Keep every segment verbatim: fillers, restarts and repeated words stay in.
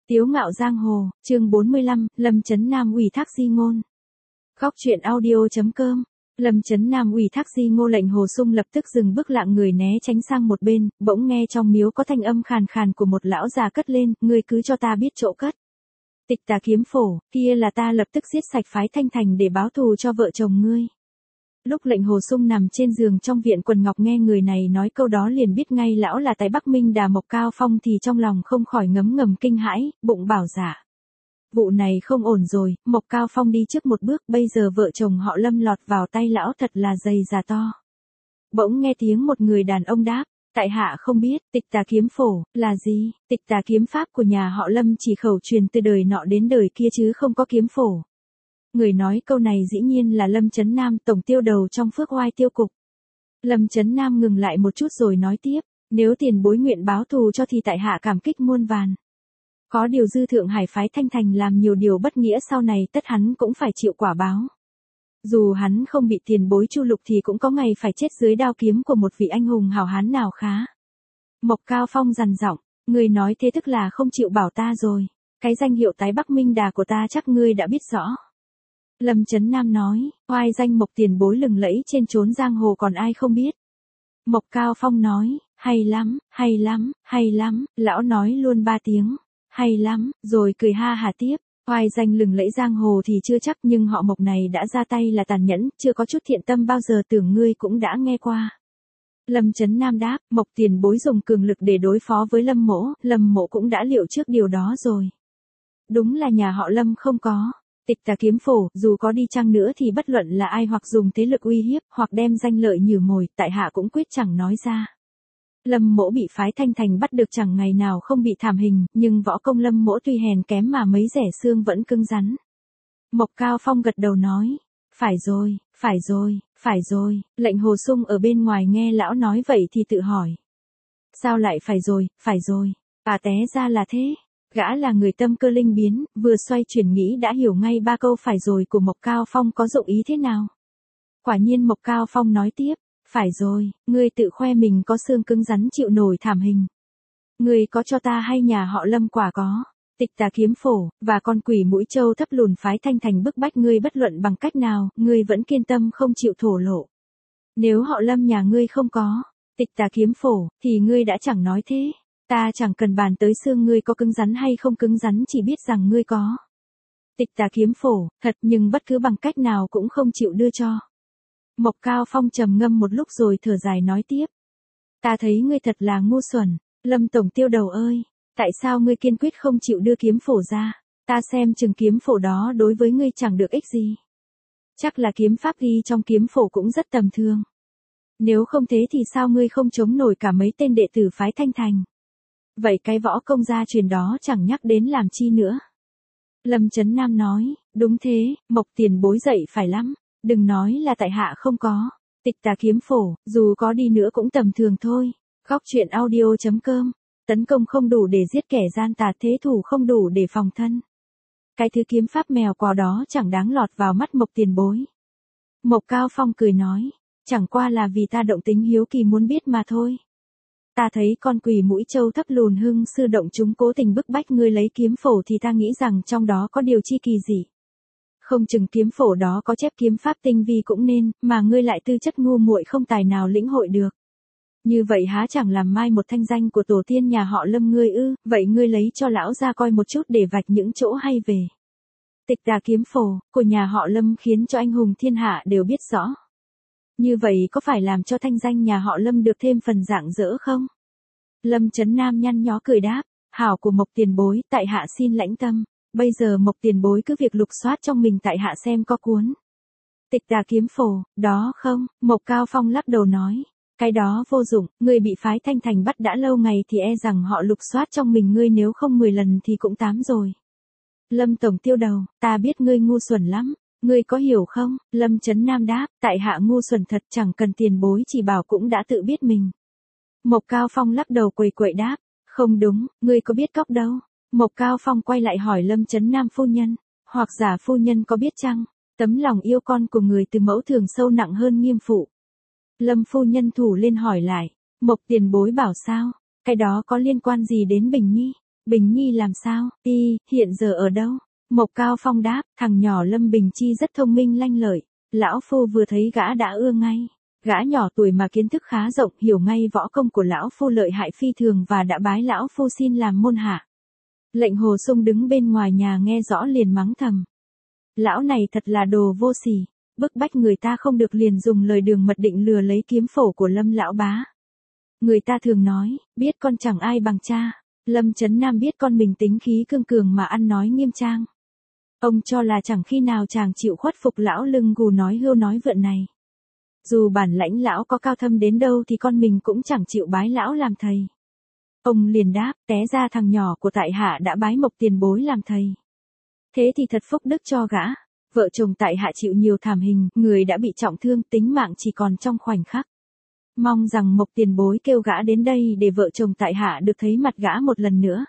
Tiếu ngạo giang hồ, chương bốn mươi lăm, Lâm Chấn Nam ủy thác di ngôn. Góc truyện audio.com. Lâm Chấn Nam ủy thác di ngô. Lệnh Hồ Sung lập tức dừng bước, lạng người né tránh sang một bên, bỗng nghe trong miếu có thanh âm khàn khàn của một lão già cất lên, ngươi cứ cho ta biết chỗ cất. Tịch Tà kiếm phổ, kia là ta lập tức giết sạch phái Thanh Thành để báo thù cho vợ chồng ngươi. Lúc Lệnh Hồ Sung nằm trên giường trong viện quần ngọc nghe người này nói câu đó liền biết ngay lão là tài Bắc Minh Đà Mộc Cao Phong, thì trong lòng không khỏi ngấm ngầm kinh hãi, bụng bảo dạ. Vụ này không ổn rồi, Mộc Cao Phong đi trước một bước, bây giờ vợ chồng họ Lâm lọt vào tay lão thật là dày già to. Bỗng nghe tiếng một người đàn ông đáp, tại hạ không biết, Tịch Tà kiếm phổ, là gì? Tịch Tà kiếm pháp của nhà họ Lâm chỉ khẩu truyền từ đời nọ đến đời kia chứ không có kiếm phổ. Người nói câu này dĩ nhiên là Lâm Chấn Nam, tổng tiêu đầu trong Phước Oai tiêu cục. Lâm Chấn Nam ngừng lại một chút rồi nói tiếp, nếu tiền bối nguyện báo thù cho thì tại hạ cảm kích muôn vàn. Có điều dư Thượng Hải phái Thanh Thành làm nhiều điều bất nghĩa, sau này tất hắn cũng phải chịu quả báo. Dù hắn không bị tiền bối chu lục thì cũng có ngày phải chết dưới đao kiếm của một vị anh hùng hảo hán nào khá. Mộc Cao Phong dằn giọng, người nói thế tức là không chịu bảo ta rồi. Cái danh hiệu tái Bắc Minh Đà của ta chắc ngươi đã biết rõ. Lâm Chấn Nam nói, oai danh Mộc tiền bối lừng lẫy trên chốn giang hồ còn ai không biết. Mộc Cao Phong nói, hay lắm, hay lắm, hay lắm, lão nói luôn ba tiếng, hay lắm, rồi cười ha hà tiếp, oai danh lừng lẫy giang hồ thì chưa chắc, nhưng họ Mộc này đã ra tay là tàn nhẫn, chưa có chút thiện tâm bao giờ, tưởng ngươi cũng đã nghe qua. Lâm Chấn Nam đáp, Mộc tiền bối dùng cường lực để đối phó với Lâm mỗ, Lâm mỗ cũng đã liệu trước điều đó rồi. Đúng là nhà họ Lâm không có. Tịch Tà kiếm phổ, dù có đi chăng nữa thì bất luận là ai hoặc dùng thế lực uy hiếp, hoặc đem danh lợi nhử mồi, tại hạ cũng quyết chẳng nói ra. Lâm mỗ bị phái Thanh Thành bắt được chẳng ngày nào không bị thảm hình, nhưng võ công Lâm mỗ tuy hèn kém mà mấy rẻ xương vẫn cứng rắn. Mộc Cao Phong gật đầu nói, phải rồi, phải rồi, phải rồi. Lệnh Hồ Sung ở bên ngoài nghe lão nói vậy thì tự hỏi. Sao lại phải rồi, phải rồi, à té ra là thế. Gã là người tâm cơ linh biến, vừa xoay chuyển nghĩ đã hiểu ngay ba câu phải rồi của Mộc Cao Phong có dụng ý thế nào. Quả nhiên Mộc Cao Phong nói tiếp, phải rồi, ngươi tự khoe mình có xương cứng rắn chịu nổi thảm hình. Ngươi có cho ta hay nhà họ Lâm quả có, Tịch Tà kiếm phổ, và con quỷ mũi trâu thấp lùn phái Thanh Thành bức bách ngươi bất luận bằng cách nào, ngươi vẫn kiên tâm không chịu thổ lộ. Nếu họ Lâm nhà ngươi không có Tịch Tà kiếm phổ, thì ngươi đã chẳng nói thế. Ta chẳng cần bàn tới xương ngươi có cứng rắn hay không cứng rắn, chỉ biết rằng ngươi có Tịch Tà kiếm phổ, thật, nhưng bất cứ bằng cách nào cũng không chịu đưa cho. Mộc Cao Phong trầm ngâm một lúc rồi thở dài nói tiếp. Ta thấy ngươi thật là ngu xuẩn, Lâm tổng tiêu đầu ơi, tại sao ngươi kiên quyết không chịu đưa kiếm phổ ra? Ta xem chừng kiếm phổ đó đối với ngươi chẳng được ích gì. Chắc là kiếm pháp ghi trong kiếm phổ cũng rất tầm thường. Nếu không thế thì sao ngươi không chống nổi cả mấy tên đệ tử phái Thanh Thành? Vậy cái võ công gia truyền đó chẳng nhắc đến làm chi nữa. Lâm Chấn Nam nói, đúng thế, Mộc tiền bối dậy phải lắm, đừng nói là tại hạ không có Tịch Tà kiếm phổ, dù có đi nữa cũng tầm thường thôi. Góc truyện audio.com. Tấn công không đủ để giết kẻ gian tà, thế thủ không đủ để phòng thân. Cái thứ kiếm pháp mèo quào đó chẳng đáng lọt vào mắt Mộc tiền bối. Mộc Cao Phong cười nói, chẳng qua là vì ta động tính hiếu kỳ muốn biết mà thôi. Ta thấy con quỷ mũi trâu thấp lùn hưng sư động chúng cố tình bức bách ngươi lấy kiếm phổ thì ta nghĩ rằng trong đó có điều chi kỳ dị. Không chừng kiếm phổ đó có chép kiếm pháp tinh vi cũng nên, mà ngươi lại tư chất ngu muội không tài nào lĩnh hội được. Như vậy há chẳng làm mai một thanh danh của tổ tiên nhà họ Lâm ngươi ư? Vậy ngươi lấy cho lão ra coi một chút để vạch những chỗ hay về Tịch Tà kiếm phổ của nhà họ Lâm khiến cho anh hùng thiên hạ đều biết rõ. Như vậy có phải làm cho thanh danh nhà họ Lâm được thêm phần rạng rỡ không? Lâm Chấn Nam nhăn nhó cười đáp, hảo của Mộc tiền bối, tại hạ xin lãnh tâm. Bây giờ Mộc tiền bối cứ việc lục soát trong mình tại hạ xem có cuốn Tịch Tà kiếm phổ đó không? Mộc Cao Phong lắc đầu nói, cái đó vô dụng, ngươi bị phái Thanh Thành bắt đã lâu ngày thì e rằng họ lục soát trong mình ngươi nếu không mười lần thì cũng tám rồi. Lâm tổng tiêu đầu, ta biết ngươi ngu xuẩn lắm. Ngươi có hiểu không? Lâm Chấn Nam đáp, tại hạ ngu xuẩn thật, chẳng cần tiền bối chỉ bảo cũng đã tự biết mình. Mộc Cao Phong lắc đầu quầy quậy đáp, không đúng, ngươi có biết cóc đâu. Mộc Cao Phong quay lại hỏi Lâm Chấn Nam phu nhân, hoặc giả phu nhân có biết chăng, tấm lòng yêu con của người từ mẫu thường sâu nặng hơn nghiêm phụ. Lâm phu nhân thủ lên hỏi lại, Mộc tiền bối bảo sao, cái đó có liên quan gì đến Bình Nhi? Bình Nhi làm sao, y, hiện giờ ở đâu? Mộc Cao Phong đáp, thằng nhỏ Lâm Bình Chi rất thông minh lanh lợi. Lão phu vừa thấy gã đã ưa ngay. Gã nhỏ tuổi mà kiến thức khá rộng, hiểu ngay võ công của lão phu lợi hại phi thường và đã bái lão phu xin làm môn hạ. Lệnh Hồ Sung đứng bên ngoài nhà nghe rõ liền mắng thầm. Lão này thật là đồ vô sỉ, bức bách người ta không được liền dùng lời đường mật định lừa lấy kiếm phổ của Lâm lão bá. Người ta thường nói, biết con chẳng ai bằng cha. Lâm Chấn Nam biết con mình tính khí cương cường mà ăn nói nghiêm trang. Ông cho là chẳng khi nào chàng chịu khuất phục lão lưng gù nói hưu nói vượn này. Dù bản lãnh lão có cao thâm đến đâu thì con mình cũng chẳng chịu bái lão làm thầy. Ông liền đáp, té ra thằng nhỏ của tại hạ đã bái Mộc tiền bối làm thầy. Thế thì thật phúc đức cho gã. Vợ chồng tại hạ chịu nhiều thảm hình, người đã bị trọng thương, tính mạng chỉ còn trong khoảnh khắc. Mong rằng Mộc tiền bối kêu gã đến đây để vợ chồng tại hạ được thấy mặt gã một lần nữa.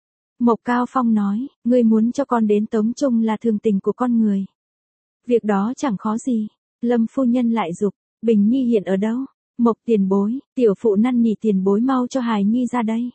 Mộc Cao Phong nói, ngươi muốn cho con đến Tống Trung là thường tình của con người. Việc đó chẳng khó gì. Lâm phu nhân lại dục, Bình Nhi hiện ở đâu? Mộc tiền bối, tiểu phụ năn nỉ tiền bối mau cho hài nhi ra đây.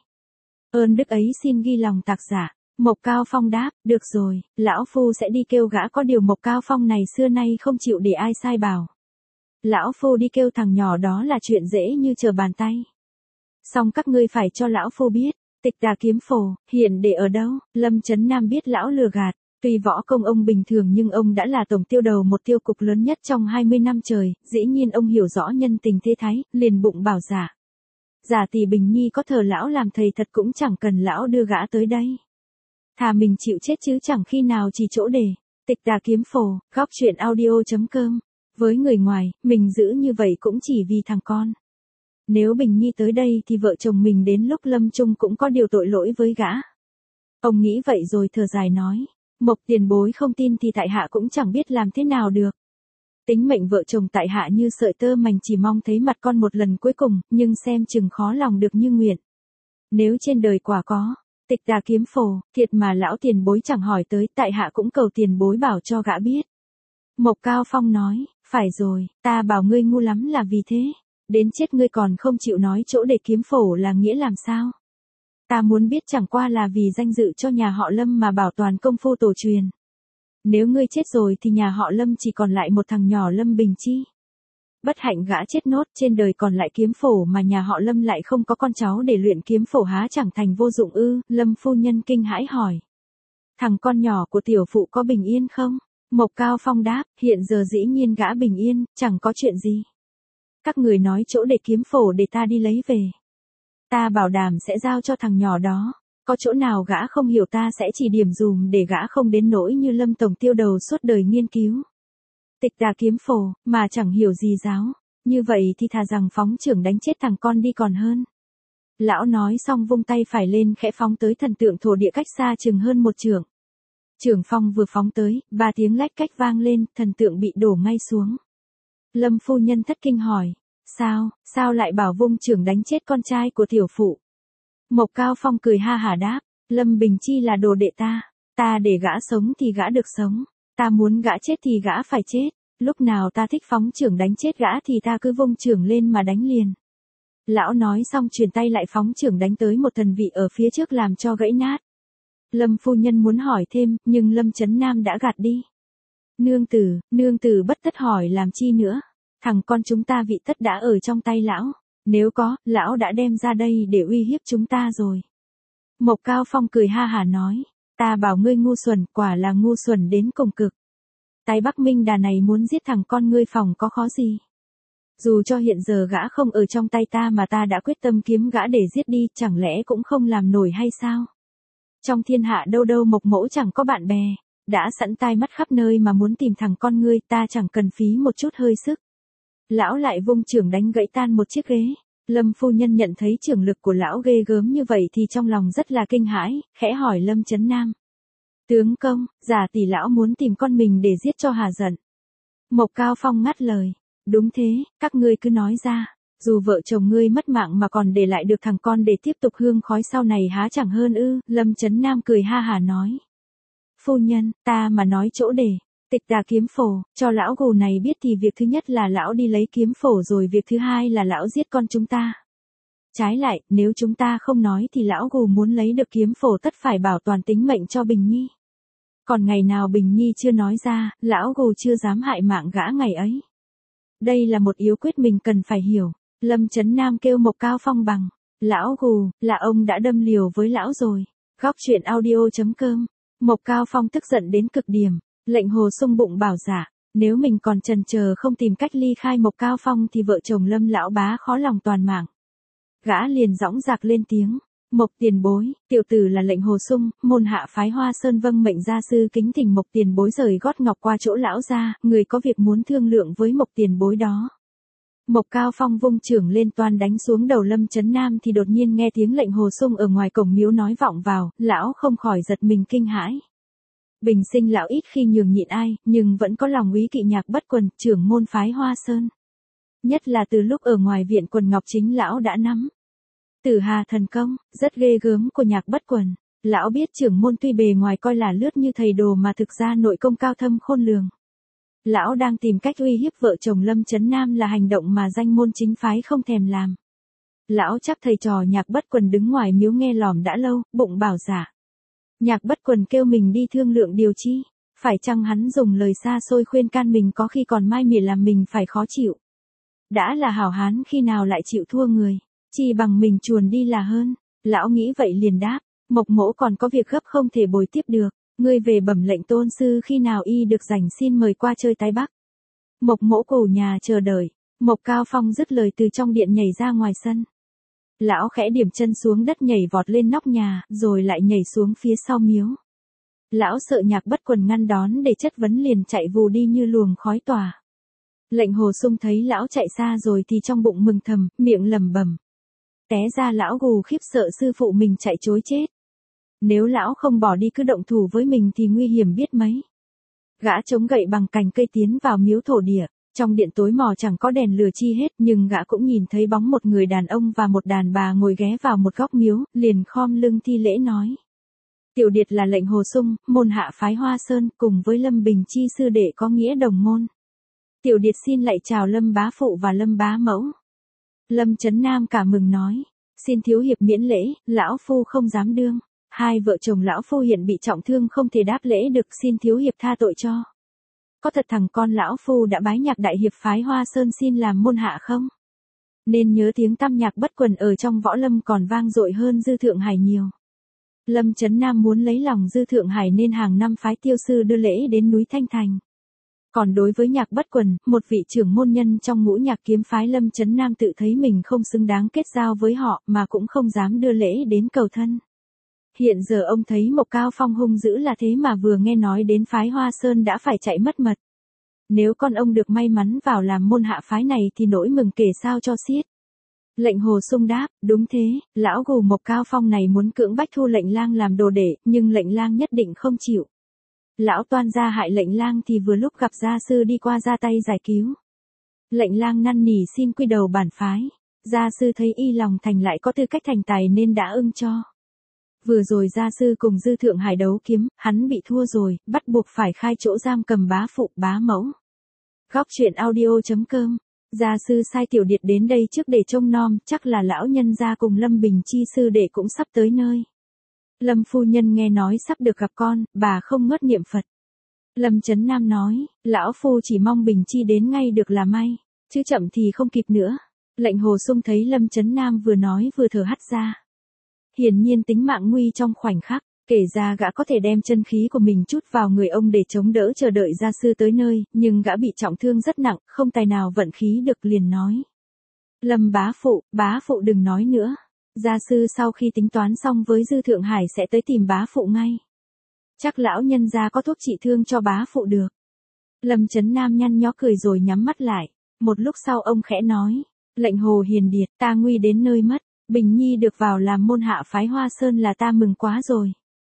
Ơn đức ấy xin ghi lòng tạc giả. Mộc Cao Phong đáp, được rồi, lão phu sẽ đi kêu gã, có điều Mộc Cao Phong này xưa nay không chịu để ai sai bảo. Lão phu đi kêu thằng nhỏ đó là chuyện dễ như trở bàn tay. Xong các ngươi phải cho lão phu biết, Tịch Tà kiếm phổ, hiện để ở đâu? Lâm Chấn Nam biết lão lừa gạt, tuy võ công ông bình thường nhưng ông đã là tổng tiêu đầu một tiêu cục lớn nhất trong hai mươi năm trời, dĩ nhiên ông hiểu rõ nhân tình thế thái, liền bụng bảo giả. Giả tỷ Bình Nhi có thờ lão làm thầy thật cũng chẳng cần lão đưa gã tới đây. Thà mình chịu chết chứ chẳng khi nào chỉ chỗ để. Tịch Tà kiếm phổ, góc truyện audio chấm com. Với người ngoài, mình giữ như vậy cũng chỉ vì thằng con. Nếu Bình Nhi tới đây thì vợ chồng mình đến lúc lâm chung cũng có điều tội lỗi với gã. Ông nghĩ vậy rồi thở dài nói. Mộc tiền bối không tin thì tại hạ cũng chẳng biết làm thế nào được. Tính mệnh vợ chồng tại hạ như sợi tơ mảnh, chỉ mong thấy mặt con một lần cuối cùng, nhưng xem chừng khó lòng được như nguyện. Nếu trên đời quả có Tịch Tà kiếm phổ, thiệt mà lão tiền bối chẳng hỏi tới, tại hạ cũng cầu tiền bối bảo cho gã biết. Mộc Cao Phong nói, phải rồi, ta bảo ngươi ngu lắm là vì thế. Đến chết ngươi còn không chịu nói chỗ để kiếm phổ là nghĩa làm sao? Ta muốn biết chẳng qua là vì danh dự cho nhà họ Lâm mà bảo toàn công phu tổ truyền. Nếu ngươi chết rồi thì nhà họ Lâm chỉ còn lại một thằng nhỏ Lâm Bình Chi. Bất hạnh gã chết nốt, trên đời còn lại kiếm phổ mà nhà họ Lâm lại không có con cháu để luyện kiếm phổ, há chẳng thành vô dụng ư? Lâm phu nhân kinh hãi hỏi. Thằng con nhỏ của tiểu phụ có bình yên không? Mộc Cao Phong đáp, hiện giờ dĩ nhiên gã bình yên, chẳng có chuyện gì. Các người nói chỗ để kiếm phổ để ta đi lấy về. Ta bảo đảm sẽ giao cho thằng nhỏ đó. Có chỗ nào gã không hiểu ta sẽ chỉ điểm dùm để gã không đến nỗi như Lâm tổng tiêu đầu suốt đời nghiên cứu Tịch Tà kiếm phổ, mà chẳng hiểu gì giáo. Như vậy thì thà rằng phóng trưởng đánh chết thằng con đi còn hơn. Lão nói xong vung tay phải lên khẽ phóng tới thần tượng thổ địa cách xa chừng hơn một trượng. Trưởng phong vừa phóng tới, ba tiếng lách cách vang lên, thần tượng bị đổ ngay xuống. Lâm phu nhân thất kinh hỏi, sao, sao lại bảo vung trưởng đánh chết con trai của tiểu phụ? Mộc Cao Phong cười ha hả đáp, Lâm Bình Chi là đồ đệ ta, ta để gã sống thì gã được sống, ta muốn gã chết thì gã phải chết, lúc nào ta thích phóng trưởng đánh chết gã thì ta cứ vung trưởng lên mà đánh liền. Lão nói xong chuyển tay lại phóng trưởng đánh tới một thần vị ở phía trước làm cho gãy nát. Lâm phu nhân muốn hỏi thêm, nhưng Lâm Chấn Nam đã gạt đi. Nương tử, nương tử bất tất hỏi làm chi nữa, thằng con chúng ta vị tất đã ở trong tay lão, nếu có, lão đã đem ra đây để uy hiếp chúng ta rồi. Mộc Cao Phong cười ha hả nói, ta bảo ngươi ngu xuẩn, quả là ngu xuẩn đến cùng cực. Tay Bắc Minh đà này muốn giết thằng con ngươi phòng có khó gì. Dù cho hiện giờ gã không ở trong tay ta mà ta đã quyết tâm kiếm gã để giết đi, chẳng lẽ cũng không làm nổi hay sao? Trong thiên hạ đâu đâu Mộc mẫu chẳng có bạn bè, đã sẵn tai mắt khắp nơi mà muốn tìm thằng con ngươi, ta chẳng cần phí một chút hơi sức. Lão lại vung trưởng đánh gãy tan một chiếc ghế. Lâm phu nhân nhận thấy trưởng lực của lão ghê gớm như vậy thì trong lòng rất là kinh hãi, khẽ hỏi Lâm Chấn Nam. Tướng công, giả tỷ lão muốn tìm con mình để giết cho hà giận. Mộc Cao Phong ngắt lời. Đúng thế, các ngươi cứ nói ra, dù vợ chồng ngươi mất mạng mà còn để lại được thằng con để tiếp tục hương khói sau này há chẳng hơn ư? Lâm Chấn Nam cười ha hả nói. Phu nhân, ta mà nói chỗ để Tịch Tà kiếm phổ, cho lão gù này biết thì việc thứ nhất là lão đi lấy kiếm phổ, rồi việc thứ hai là lão giết con chúng ta. Trái lại, nếu chúng ta không nói thì lão gù muốn lấy được kiếm phổ tất phải bảo toàn tính mệnh cho Bình Nhi. Còn ngày nào Bình Nhi chưa nói ra, lão gù chưa dám hại mạng gã ngày ấy. Đây là một yếu quyết mình cần phải hiểu. Lâm Chấn Nam kêu Mộc Cao Phong bằng. Lão gù, là ông đã đâm liều với lão rồi. Góc truyện audio.com. Mộc Cao Phong tức giận đến cực điểm. Lệnh Hồ Sung bụng bảo dạ. Nếu mình còn chần chờ không tìm cách ly khai Mộc Cao Phong thì vợ chồng Lâm lão bá khó lòng toàn mạng. Gã liền dõng dạc lên tiếng. Mộc tiền bối, tiểu tử là Lệnh Hồ Sung, môn hạ phái Hoa Sơn vâng mệnh gia sư kính thỉnh Mộc tiền bối rời gót ngọc qua chỗ lão gia, người có việc muốn thương lượng với Mộc tiền bối đó. Mộc Cao Phong vung chưởng lên toan đánh xuống đầu Lâm Chấn Nam thì đột nhiên nghe tiếng Lệnh Hồ Sung ở ngoài cổng miếu nói vọng vào, lão không khỏi giật mình kinh hãi. Bình sinh lão ít khi nhường nhịn ai, nhưng vẫn có lòng úy kỵ Nhạc Bất Quần, trưởng môn phái Hoa Sơn. Nhất là từ lúc ở ngoài viện quần ngọc chính lão đã nắm. Tử Hà thần công, rất ghê gớm của Nhạc Bất Quần. Lão biết trưởng môn tuy bề ngoài coi là lướt như thầy đồ mà thực ra nội công cao thâm khôn lường. Lão đang tìm cách uy hiếp vợ chồng Lâm Chấn Nam là hành động mà danh môn chính phái không thèm làm. Lão chắc thầy trò Nhạc Bất Quần đứng ngoài miếu nghe lỏm đã lâu, bụng bảo dạ. Nhạc Bất Quần kêu mình đi thương lượng điều chi, phải chăng hắn dùng lời xa xôi khuyên can mình có khi còn mai mỉa làm mình phải khó chịu. Đã là hảo hán khi nào lại chịu thua người, chi bằng mình chuồn đi là hơn. Lão nghĩ vậy liền đáp, Mộc mỗ còn có việc gấp không thể bồi tiếp được, ngươi về bẩm lệnh tôn sư khi nào y được rảnh xin mời qua chơi tái Bắc. Mộc mỗ cổ nhà chờ đợi. Mộc Cao Phong dứt lời từ trong điện nhảy ra ngoài sân. Lão khẽ điểm chân xuống đất nhảy vọt lên nóc nhà, rồi lại nhảy xuống phía sau miếu. Lão sợ Nhạc Bất Quần ngăn đón để chất vấn liền chạy vù đi như luồng khói tỏa. Lệnh Hồ Sung thấy lão chạy xa rồi thì trong bụng mừng thầm, miệng lẩm bẩm. Té ra lão gù khiếp sợ sư phụ mình chạy trối chết. Nếu lão không bỏ đi cứ động thủ với mình thì nguy hiểm biết mấy. Gã chống gậy bằng cành cây tiến vào miếu thổ địa. Trong điện tối mò chẳng có đèn lửa chi hết, nhưng gã cũng nhìn thấy bóng một người đàn ông và một đàn bà ngồi ghé vào một góc miếu, liền khom lưng thi lễ nói. Tiểu điệt là Lệnh Hồ Sung, môn hạ phái Hoa Sơn, cùng với Lâm Bình Chi sư đệ có nghĩa đồng môn. Tiểu điệt xin lạy chào Lâm bá phụ và Lâm bá mẫu. Lâm Chấn Nam cả mừng nói, xin thiếu hiệp miễn lễ, lão phu không dám đương. Hai vợ chồng lão phu hiện bị trọng thương không thể đáp lễ được, xin thiếu hiệp tha tội cho. Có thật thằng con lão phu đã bái Nhạc đại hiệp phái Hoa Sơn xin làm môn hạ không? Nên nhớ tiếng tăm Nhạc Bất Quần ở trong võ lâm còn vang dội hơn Dư Thượng Hải nhiều. Lâm Chấn Nam muốn lấy lòng Dư Thượng Hải nên hàng năm phái tiêu sư đưa lễ đến núi Thanh Thành. Còn đối với Nhạc Bất Quần, một vị trưởng môn nhân trong ngũ nhạc kiếm phái, Lâm Chấn Nam tự thấy mình không xứng đáng kết giao với họ mà cũng không dám đưa lễ đến cầu thân. Hiện giờ ông thấy Mộc Cao Phong hung dữ là thế mà vừa nghe nói đến phái Hoa Sơn đã phải chạy mất mật. Nếu con ông được may mắn vào làm môn hạ phái này thì nỗi mừng kể sao cho xiết. Lệnh Hồ Sung đáp, đúng thế, lão gù Mộc Cao Phong này muốn cưỡng bách thu Lệnh Lang làm đồ đệ, nhưng Lệnh Lang nhất định không chịu. Lão toan ra hại Lệnh Lang thì vừa lúc gặp gia sư đi qua ra tay giải cứu. Lệnh Lang năn nỉ xin quy đầu bản phái. Gia sư thấy y lòng thành lại có tư cách thành tài nên đã ưng cho. Vừa rồi gia sư cùng Dư Thượng Hải đấu kiếm, hắn bị thua rồi, bắt buộc phải khai chỗ giam cầm bá phụ bá mẫu. Góc truyện audio.com. Gia sư sai tiểu điệt đến đây trước để trông nom, chắc là lão nhân gia cùng Lâm Bình Chi sư đệ cũng sắp tới nơi. Lâm phu nhân nghe nói sắp được gặp con, bà không ngớt niệm Phật. Lâm Chấn Nam nói, lão phu chỉ mong Bình Chi đến ngay được là may, chứ chậm thì không kịp nữa. Lệnh Hồ Sung thấy Lâm Chấn Nam vừa nói vừa thở hắt ra. Hiển nhiên tính mạng nguy trong khoảnh khắc, kể ra gã có thể đem chân khí của mình chút vào người ông để chống đỡ chờ đợi gia sư tới nơi, nhưng gã bị trọng thương rất nặng, không tài nào vận khí được liền nói. Lâm bá phụ, bá phụ đừng nói nữa. Gia sư sau khi tính toán xong với Dư Thượng Hải sẽ tới tìm bá phụ ngay. Chắc lão nhân gia có thuốc trị thương cho bá phụ được. Lâm Chấn Nam nhăn nhó cười rồi nhắm mắt lại. Một lúc sau ông khẽ nói, Lệnh Hồ hiền điệt, ta nguy đến nơi mất. Bình Nhi được vào làm môn hạ phái Hoa Sơn là ta mừng quá rồi.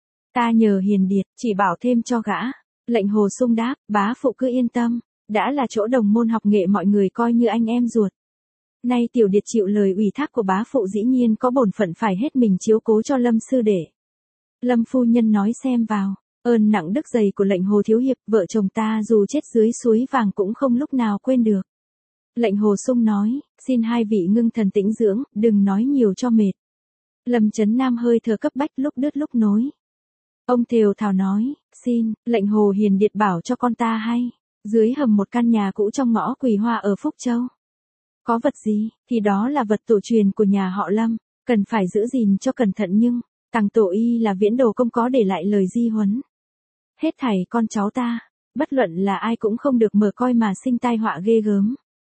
Ta nhờ hiền điệt, chỉ bảo thêm cho gã. Lệnh Hồ Sung đáp, bá phụ cứ yên tâm. Đã là chỗ đồng môn học nghệ mọi người coi như anh em ruột. Nay tiểu điệt chịu lời ủy thác của bá phụ dĩ nhiên có bổn phận phải hết mình chiếu cố cho Lâm sư đệ. Lâm phu nhân nói xem vào, ơn nặng đức dày của Lệnh Hồ thiếu hiệp, vợ chồng ta dù chết dưới suối vàng cũng không lúc nào quên được. Lệnh Hồ Sung nói, xin hai vị ngưng thần tĩnh dưỡng, đừng nói nhiều cho mệt. Lâm Chấn Nam hơi thở cấp bách lúc đứt lúc nối. Ông thều thào nói, xin, lệnh Hồ Hiền Điệt bảo cho con ta hay. Dưới hầm một căn nhà cũ trong ngõ Quỳ Hoa ở Phúc Châu. Có vật gì, thì đó là vật tổ truyền của nhà họ Lâm, cần phải giữ gìn cho cẩn thận nhưng, tàng tổ y là viễn đồ công có để lại lời di huấn. Hết thảy con cháu ta, bất luận là ai cũng không được mở coi mà sinh tai họa ghê gớm.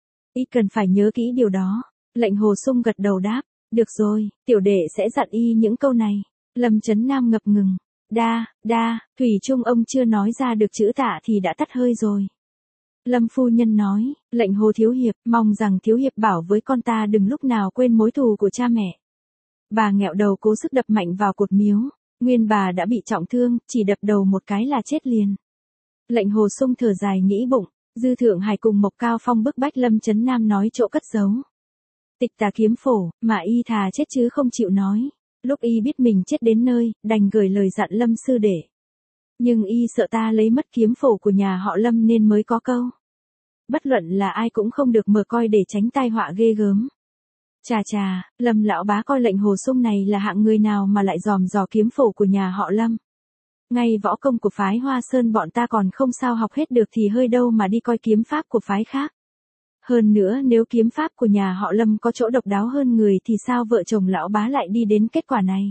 Y cần phải nhớ kỹ điều đó. Lệnh Hồ Sung gật đầu đáp, được rồi, tiểu đệ sẽ dặn y những câu này. Lâm Chấn Nam ngập ngừng, đa, đa, thủy chung ông chưa nói ra được chữ tạ thì đã tắt hơi rồi. Lâm phu nhân nói, lệnh Hồ thiếu hiệp, mong rằng thiếu hiệp bảo với con ta đừng lúc nào quên mối thù của cha mẹ. Bà nghẹo đầu cố sức đập mạnh vào cột miếu, nguyên bà đã bị trọng thương, chỉ đập đầu một cái là chết liền. Lệnh Hồ Sung thở dài nghĩ bụng, Dư Thượng Hải cùng Mộc Cao Phong bức bách Lâm Chấn Nam nói chỗ cất giấu. Tịch tà kiếm phổ, mà y thà chết chứ không chịu nói. Lúc y biết mình chết đến nơi, đành gửi lời dặn Lâm sư đệ. Nhưng y sợ ta lấy mất kiếm phổ của nhà họ Lâm nên mới có câu. Bất luận là ai cũng không được mở coi để tránh tai họa ghê gớm. Chà chà, Lâm lão bá coi lệnh Hồ Sung này là hạng người nào mà lại dòm dò kiếm phổ của nhà họ Lâm. Ngay võ công của phái Hoa Sơn bọn ta còn không sao học hết được thì hơi đâu mà đi coi kiếm pháp của phái khác. Hơn nữa nếu kiếm pháp của nhà họ Lâm có chỗ độc đáo hơn người thì sao vợ chồng lão bá lại đi đến kết quả này.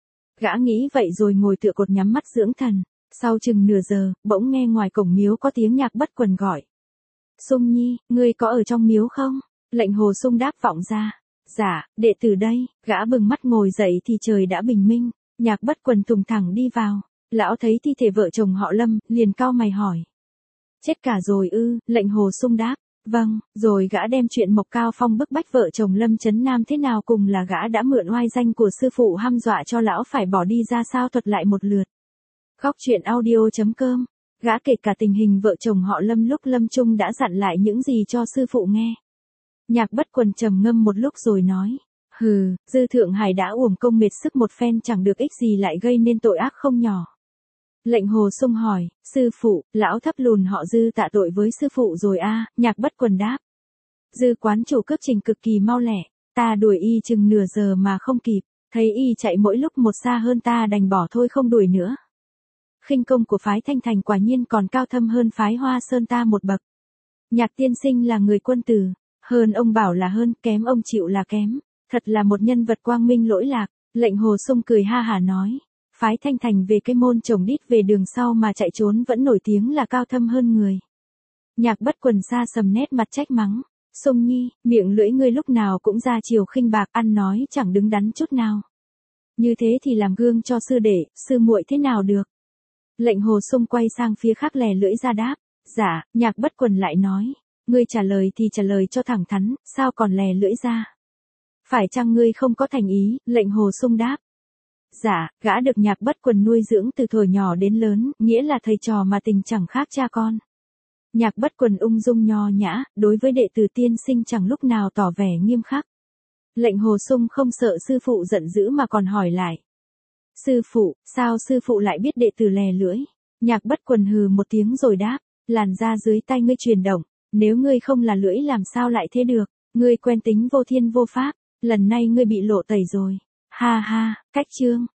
Gã nghĩ vậy rồi ngồi tựa cột nhắm mắt dưỡng thần. Sau chừng nửa giờ, bỗng nghe ngoài cổng miếu có tiếng Nhạc Bất Quần gọi. Sung Nhi, ngươi có ở trong miếu không? Lệnh Hồ Sung đáp vọng ra. Dạ, đệ tử đây. Gã bừng mắt ngồi dậy thì trời đã bình minh. Nhạc Bất Quần thùng thẳng đi vào. Lão thấy thi thể vợ chồng họ Lâm, liền cau mày hỏi. Chết cả rồi ư? Lệnh Hồ Sung đáp. Vâng, rồi gã đem chuyện Mộc Cao Phong bức bách vợ chồng Lâm Chấn Nam thế nào cùng là gã đã mượn oai danh của sư phụ hăm dọa cho lão phải bỏ đi ra sao thuật lại một lượt. Khóc chuyện audio chấm com, gã kể cả tình hình vợ chồng họ Lâm lúc lâm chung đã dặn lại những gì cho sư phụ nghe. Nhạc Bất Quần trầm ngâm một lúc rồi nói, hừ, Dư Thượng Hải đã uổng công mệt sức một phen chẳng được ích gì lại gây nên tội ác không nhỏ. Lệnh Hồ Sung hỏi, sư phụ, lão thấp lùn họ Dư tạ tội với sư phụ rồi a? À? Nhạc Bất Quần đáp. Dư quán chủ cướp trình cực kỳ mau lẹ, ta đuổi y chừng nửa giờ mà không kịp, thấy y chạy mỗi lúc một xa hơn ta đành bỏ thôi không đuổi nữa. Khinh công của phái Thanh Thành quả nhiên còn cao thâm hơn phái Hoa Sơn ta một bậc. Nhạc tiên sinh là người quân tử, hơn ông bảo là hơn, kém ông chịu là kém, thật là một nhân vật quang minh lỗi lạc. Lệnh Hồ Sung cười ha hả nói, phái Thanh Thành về cái môn trồng đít về đường sau mà chạy trốn vẫn nổi tiếng là cao thâm hơn người. Nhạc Bất Quần xa sầm nét mặt trách mắng, Sung Nhi, miệng lưỡi ngươi lúc nào cũng ra chiều khinh bạc, ăn nói chẳng đứng đắn chút nào. Như thế thì làm gương cho sư đệ, sư muội thế nào được. Lệnh Hồ Sung quay sang phía khác lè lưỡi ra đáp, dạ. Nhạc Bất Quần lại nói, ngươi trả lời thì trả lời cho thẳng thắn, sao còn lè lưỡi ra. Phải chăng ngươi không có thành ý? Lệnh Hồ Sung đáp. Dạ, gã được Nhạc Bất Quần nuôi dưỡng từ thuở nhỏ đến lớn, nghĩa là thầy trò mà tình chẳng khác cha con. Nhạc Bất Quần ung dung nho nhã, đối với đệ tử tiên sinh chẳng lúc nào tỏ vẻ nghiêm khắc. Lệnh Hồ Sung không sợ sư phụ giận dữ mà còn hỏi lại. Sư phụ, sao sư phụ lại biết đệ tử lè lưỡi? Nhạc Bất Quần hừ một tiếng rồi đáp, làn da dưới tay ngươi chuyển động, nếu ngươi không là lưỡi làm sao lại thế được, ngươi quen tính vô thiên vô pháp, lần này ngươi bị lộ tẩy rồi. Ha ha, cách chương.